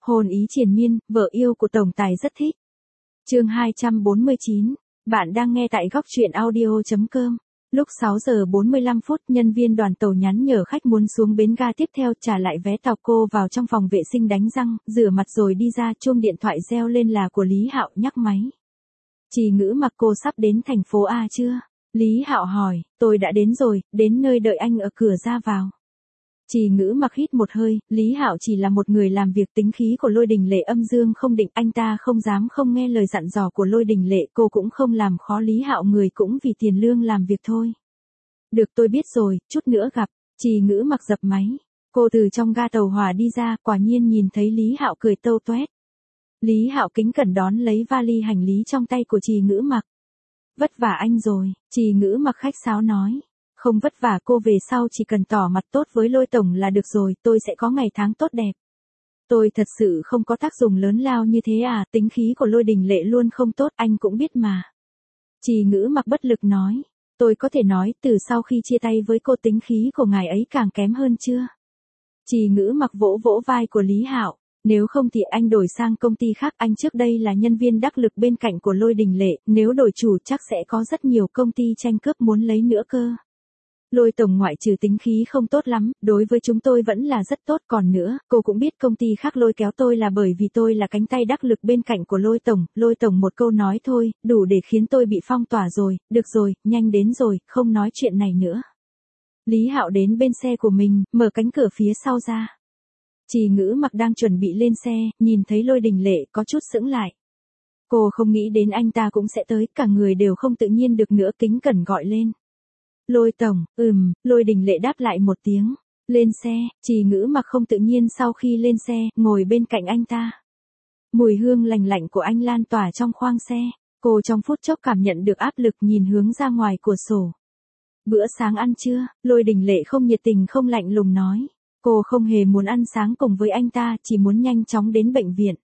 Hôn ý triền miên, vợ yêu của tổng tài rất thích. Chương 249, bạn đang nghe tại góc truyện audio.com. Lúc 6 giờ 45 phút, nhân viên đoàn tàu nhắn nhở khách muốn xuống bến ga tiếp theo trả lại vé tàu. Cô vào trong phòng vệ sinh đánh răng, rửa mặt rồi đi ra, chuông điện thoại reo lên là của Lý Hạo, nhắc máy. Trì Ngữ Mặc, cô sắp đến thành phố A chưa? Lý Hạo hỏi, tôi đã đến rồi, đến nơi đợi anh ở cửa ra vào. Trì Ngữ Mặc hít một hơi, Lý Hạo chỉ là một người làm việc, tính khí của Lôi Đình Lệ âm dương không định, anh ta không dám không nghe lời dặn dò của Lôi Đình Lệ, cô cũng không làm khó Lý Hạo, người cũng vì tiền lương làm việc thôi. Được, tôi biết rồi, chút nữa gặp. Trì Ngữ Mặc dập máy. Cô từ trong ga tàu hỏa đi ra, quả nhiên nhìn thấy Lý Hạo cười tâu toét. Lý Hạo kính cẩn đón lấy vali hành lý trong tay của Trì Ngữ Mặc. Vất vả anh rồi, Trì Ngữ Mặc khách sáo nói. Không vất vả, cô về sau chỉ cần tỏ mặt tốt với Lôi tổng là được rồi, tôi sẽ có ngày tháng tốt đẹp. Tôi thật sự không có tác dụng lớn lao như thế à, tính khí của Lôi Đình Lệ luôn không tốt, anh cũng biết mà. Trì Ngữ Mặc bất lực nói. Tôi có thể nói, từ sau khi chia tay với cô, tính khí của ngài ấy càng kém hơn chưa? Trì Ngữ Mặc vỗ vỗ vai của Lý Hạo. Nếu không thì anh đổi sang công ty khác, anh trước đây là nhân viên đắc lực bên cạnh của Lôi Đình Lệ, nếu đổi chủ chắc sẽ có rất nhiều công ty tranh cướp muốn lấy nữa cơ. Lôi tổng ngoại trừ tính khí không tốt lắm, đối với chúng tôi vẫn là rất tốt, còn nữa, cô cũng biết công ty khác lôi kéo tôi là bởi vì tôi là cánh tay đắc lực bên cạnh của Lôi tổng một câu nói thôi, đủ để khiến tôi bị phong tỏa rồi, được rồi, nhanh đến rồi, không nói chuyện này nữa. Lý Hạo đến bên xe của mình, mở cánh cửa phía sau ra. Trì Ngữ Mặc đang chuẩn bị lên xe, nhìn thấy Lôi Đình Lệ có chút sững lại. Cô không nghĩ đến anh ta cũng sẽ tới, cả người đều không tự nhiên được nữa, kính cẩn gọi lên. Lôi tổng, Lôi Đình Lệ đáp lại một tiếng. Lên xe, Trì Ngữ Mặc không tự nhiên sau khi lên xe, ngồi bên cạnh anh ta. Mùi hương lành lạnh của anh lan tỏa trong khoang xe, cô trong phút chốc cảm nhận được áp lực, nhìn hướng ra ngoài cửa sổ. Bữa sáng ăn chưa? Lôi Đình Lệ không nhiệt tình không lạnh lùng nói. Cô không hề muốn ăn sáng cùng với anh ta, chỉ muốn nhanh chóng đến bệnh viện.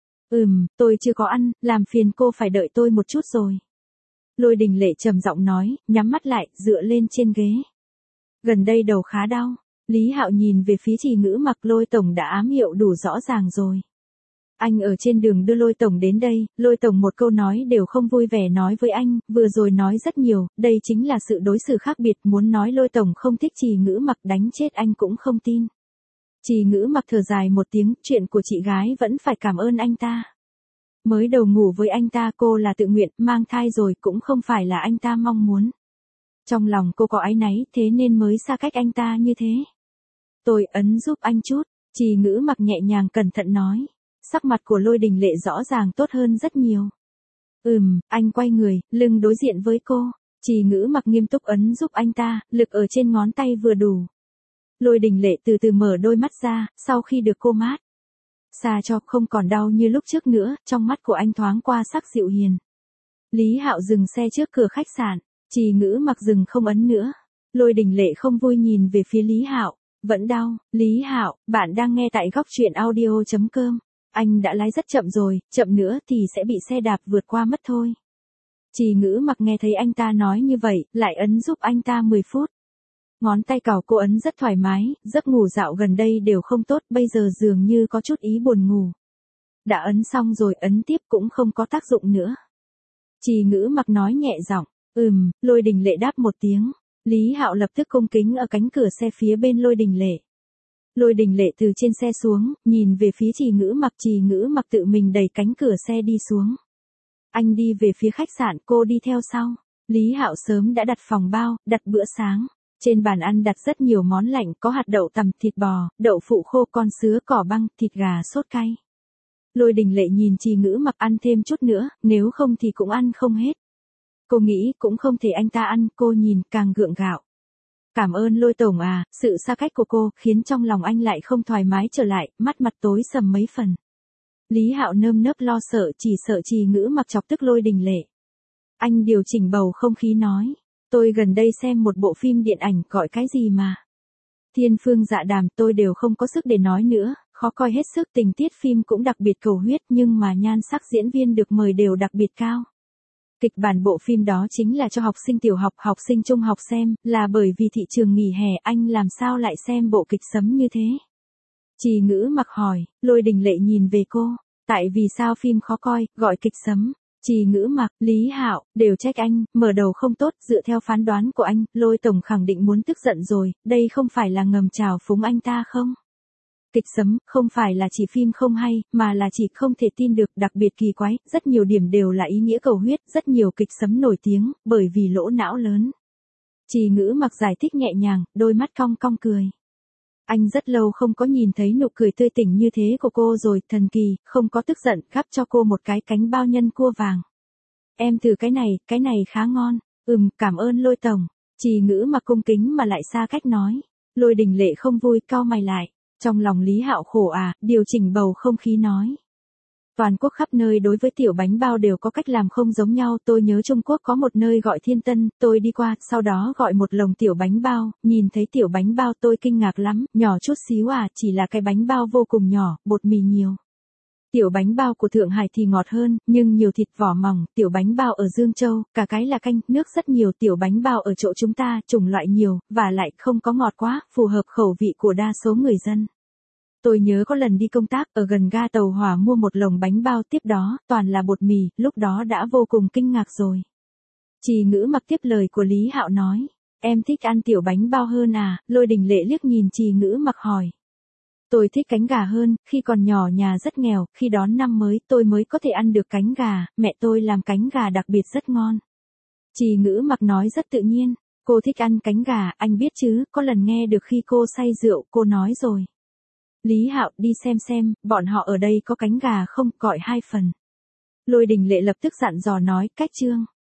Tôi chưa có ăn, làm phiền cô phải đợi tôi một chút rồi. Lôi Đình Lệ trầm giọng nói, nhắm mắt lại, dựa lên trên ghế. Gần đây đầu khá đau. Lý Hạo nhìn về phía Trì Ngữ Mặc, Lôi tổng đã ám hiệu đủ rõ ràng rồi. Anh ở trên đường đưa Lôi tổng đến đây, Lôi tổng một câu nói đều không vui vẻ nói với anh, vừa rồi nói rất nhiều, đây chính là sự đối xử khác biệt, muốn nói Lôi tổng không thích Trì Ngữ Mặc đánh chết anh cũng không tin. Trì Ngữ Mặc thở dài một tiếng, chuyện của chị gái vẫn phải cảm ơn anh ta. Mới đầu ngủ với anh ta cô là tự nguyện, mang thai rồi cũng không phải là anh ta mong muốn. Trong lòng cô có áy náy, thế nên mới xa cách anh ta như thế. Tôi ấn giúp anh chút, Trì Ngữ Mặc nhẹ nhàng cẩn thận nói. Sắc mặt của Lôi Đình Lệ rõ ràng tốt hơn rất nhiều. Anh quay người, lưng đối diện với cô. Trì Ngữ Mặc nghiêm túc ấn giúp anh ta, lực ở trên ngón tay vừa đủ. Lôi Đình Lệ từ từ mở đôi mắt ra, sau khi được cô mát xa cho, không còn đau như lúc trước nữa, trong mắt của anh thoáng qua sắc dịu hiền. Lý Hạo dừng xe trước cửa khách sạn, Trì Ngữ Mặc dừng không ấn nữa. Lôi Đình Lệ không vui nhìn về phía Lý Hạo, vẫn đau. Lý Hạo, bạn đang nghe tại góc truyện audio.com. Anh đã lái rất chậm rồi, chậm nữa thì sẽ bị xe đạp vượt qua mất thôi. Trì Ngữ Mặc nghe thấy anh ta nói như vậy, lại ấn giúp anh ta 10 phút. Ngón tay cào cô ấn rất thoải mái, giấc ngủ dạo gần đây đều không tốt, bây giờ dường như có chút ý buồn ngủ. Đã ấn xong rồi, ấn tiếp cũng không có tác dụng nữa. Trì Ngữ Mặc nói nhẹ giọng. Lôi Đình Lệ đáp một tiếng. Lý Hạo lập tức cung kính ở cánh cửa xe phía bên Lôi Đình Lệ. Lôi Đình Lệ từ trên xe xuống, nhìn về phía Trì Ngữ Mặc, Trì Ngữ Mặc tự mình đẩy cánh cửa xe đi xuống. Anh đi về phía khách sạn, cô đi theo sau. Lý Hạo sớm đã đặt phòng bao, đặt bữa sáng. Trên bàn ăn đặt rất nhiều món lạnh, có hạt đậu tằm, thịt bò, đậu phụ khô, con sứa, cỏ băng, thịt gà sốt cay. Lôi Đình Lệ nhìn Trì Ngữ Mặc, ăn thêm chút nữa, nếu không thì cũng ăn không hết. Cô nghĩ cũng không thể anh ta ăn, cô nhìn càng gượng gạo. Cảm ơn Lôi tổng à, sự xa cách của cô khiến trong lòng anh lại không thoải mái trở lại, mắt mặt tối sầm mấy phần. Lý Hạo nơm nớp lo sợ, chỉ sợ Trì Ngữ Mặc chọc tức Lôi Đình Lệ. Anh điều chỉnh bầu không khí nói. Tôi gần đây xem một bộ phim điện ảnh, gọi cái gì mà Thiên Phương Dạ Đàm, tôi đều không có sức để nói nữa, khó coi hết sức, tình tiết phim cũng đặc biệt cầu huyết, nhưng mà nhan sắc diễn viên được mời đều đặc biệt cao. Kịch bản bộ phim đó chính là cho học sinh tiểu học, học sinh trung học xem, là bởi vì thị trường nghỉ hè, anh làm sao lại xem bộ kịch sấm như thế. Trì Ngữ Mặc hỏi, Lôi Đình Lệ nhìn về cô. Tại vì sao phim khó coi, gọi kịch sấm. Trì Ngữ Mặc, Lý Hạo, đều trách anh, mở đầu không tốt, dựa theo phán đoán của anh, Lôi Tổng khẳng định muốn tức giận rồi, đây không phải là ngầm trào phúng anh ta không? Kịch sấm, không phải là chỉ phim không hay, mà là chỉ không thể tin được, đặc biệt kỳ quái, rất nhiều điểm đều là ý nghĩa cầu huyết, rất nhiều kịch sấm nổi tiếng, bởi vì lỗ não lớn. Trì Ngữ Mặc giải thích nhẹ nhàng, đôi mắt cong cong cười. Anh rất lâu không có nhìn thấy nụ cười tươi tỉnh như thế của cô rồi, thần kỳ, không có tức giận, gắp cho cô một cái cánh bao nhân cua vàng. Em thử cái này khá ngon. Cảm ơn Lôi Tổng. Trì Ngữ Mặc cung kính mà lại xa cách nói. Lôi Đình Lệ không vui, cau mày lại. Trong lòng Lý Hạo khổ điều chỉnh bầu không khí nói. Toàn quốc khắp nơi đối với tiểu bánh bao đều có cách làm không giống nhau, tôi nhớ Trung Quốc có một nơi gọi Thiên Tân, tôi đi qua, sau đó gọi một lồng tiểu bánh bao, nhìn thấy tiểu bánh bao tôi kinh ngạc lắm, nhỏ chút xíu chỉ là cái bánh bao vô cùng nhỏ, bột mì nhiều. Tiểu bánh bao của Thượng Hải thì ngọt hơn, nhưng nhiều thịt vỏ mỏng, tiểu bánh bao ở Dương Châu, cả cái là canh, nước rất nhiều, tiểu bánh bao ở chỗ chúng ta, chủng loại nhiều, và lại không có ngọt quá, phù hợp khẩu vị của đa số người dân. Tôi nhớ có lần đi công tác ở gần ga tàu hỏa mua một lồng bánh bao tiếp đó, toàn là bột mì, lúc đó đã vô cùng kinh ngạc rồi. Trì Ngữ Mặc tiếp lời của Lý Hạo nói, em thích ăn tiểu bánh bao hơn Lôi Đình Lệ liếc nhìn Trì Ngữ Mặc hỏi. Tôi thích cánh gà hơn, khi còn nhỏ nhà rất nghèo, khi đón năm mới tôi mới có thể ăn được cánh gà, mẹ tôi làm cánh gà đặc biệt rất ngon. Trì Ngữ Mặc nói rất tự nhiên, cô thích ăn cánh gà, anh biết chứ, có lần nghe được khi cô say rượu, cô nói rồi. Lý Hạo, đi xem, bọn họ ở đây có cánh gà không, gọi 2 phần. Lôi Đình Lệ lập tức dặn dò nói, cách chương.